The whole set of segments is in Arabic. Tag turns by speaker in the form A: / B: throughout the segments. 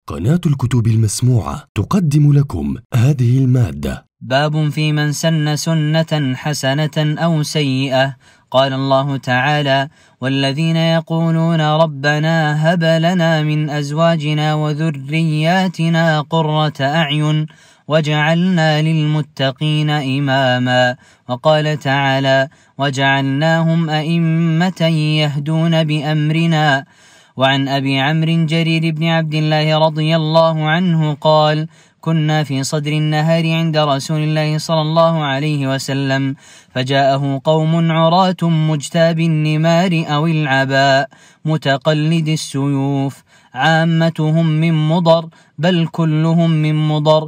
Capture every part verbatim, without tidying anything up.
A: قناة الكتب المسموعة تقدم لكم هذه المادة.
B: باب في من سن سنة حسنة أو سيئة. قال الله تعالى: والذين يقولون ربنا هب لنا من أزواجنا وذرياتنا قرة أعين وجعلنا للمتقين إماما. وقال تعالى: وجعلناهم أئمة يهدون بأمرنا. وعن أبي عمرو جرير بن عبد الله رضي الله عنه قال: كنا في صدر النهار عند رسول الله صلى الله عليه وسلم، فجاءه قوم عراة مجتاب النمار أو العباء متقلد السيوف، عامتهم من مضر بل كلهم من مضر،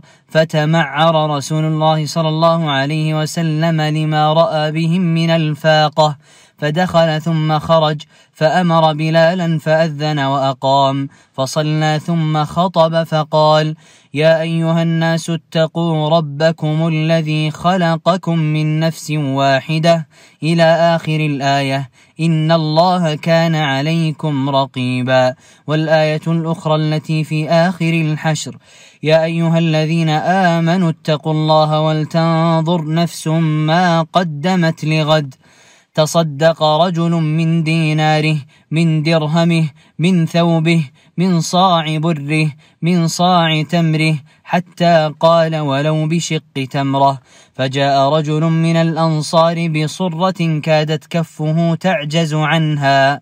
B: فتمعر رسول الله صلى الله عليه وسلم لما رأى بهم من الفاقة، فدخل ثم خرج، فأمر بلالا فأذن وأقام، فصلى ثم خطب فقال: يا أيها الناس اتقوا ربكم الذي خلقكم من نفس واحدة إلى آخر الآية، إن الله كان عليكم رقيبا. والآية الأخرى التي في آخر الحشر: يا أيها الذين آمنوا اتقوا الله ولتنظر نفس ما قدمت لغد، تصدق رجل من ديناره من درهمه من ثوبه من صاع بره من صاع تمره، حتى قال: ولو بشق تمرة. فجاء رجل من الأنصار بصرة كادت كفه تعجز عنها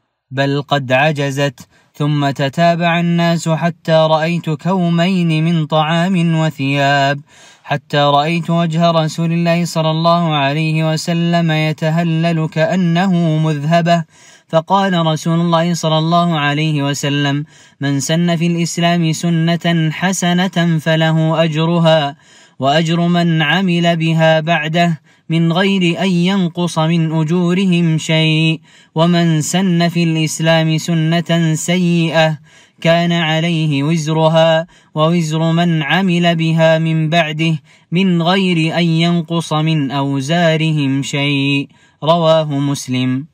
B: بل قد عجزت، ثم تتابع الناس حتى رأيت كومين من طعام وثياب، حتى رأيت وجه رسول الله صلى الله عليه وسلم يتهلل كأنه مذهبة. فقال رسول الله صلى الله عليه وسلم: من سن في الإسلام سنة حسنة فله أجرها وأجر من عمل بها بعده من غير أن ينقص من أجورهم شيء، ومن سن في الإسلام سنة سيئة كان عليه وزرها ووزر من عمل بها من بعده من غير أن ينقص من أوزارهم شيء. رواه مسلم.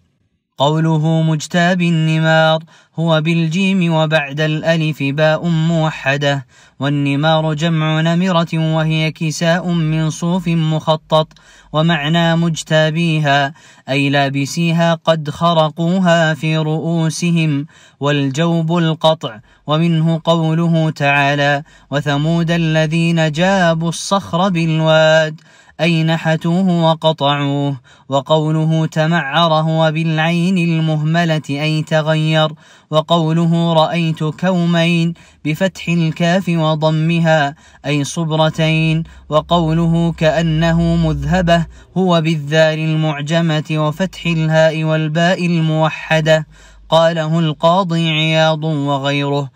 B: قوله مجتاب النمار هو بالجيم وبعد الألف باء موحدة، والنمار جمع نمرة وهي كساء من صوف مخطط، ومعنى مجتابيها أي لابسيها قد خرقوها في رؤوسهم، والجوب القطع. ومنه قوله تعالى: وثمود الذين جابوا الصخر بالواد أي نحتوه وقطعوه. وقوله تمعر هو بالعين المهملة أي تغير. وقوله رأيت كومين بفتح الكاف وضمها أي صبرتين. وقوله كأنه مذهبة هو بالذال المعجمة وفتح الهاء والباء الموحدة. قاله القاضي عياض وغيره،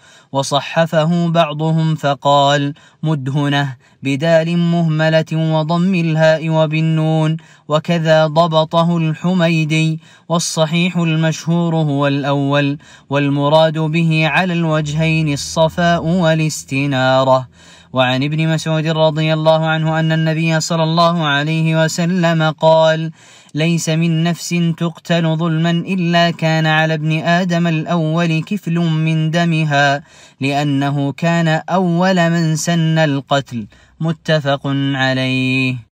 B: وصحفه بعضهم فقال: مدهنة بدال مهملة وضم الهاء وبالنون، وكذا ضبطه الحميدي. والصحيح المشهور هو الأول، والمراد به على الوجهين الصفاء والاستنارة. وعن ابن مسعود رضي الله عنه أن النبي صلى الله عليه وسلم قال: ليس من نفس تقتل ظلما إلا كان على ابن آدم الأول كفل من دمها، لأنه كان أول من سن القتل. متفق عليه.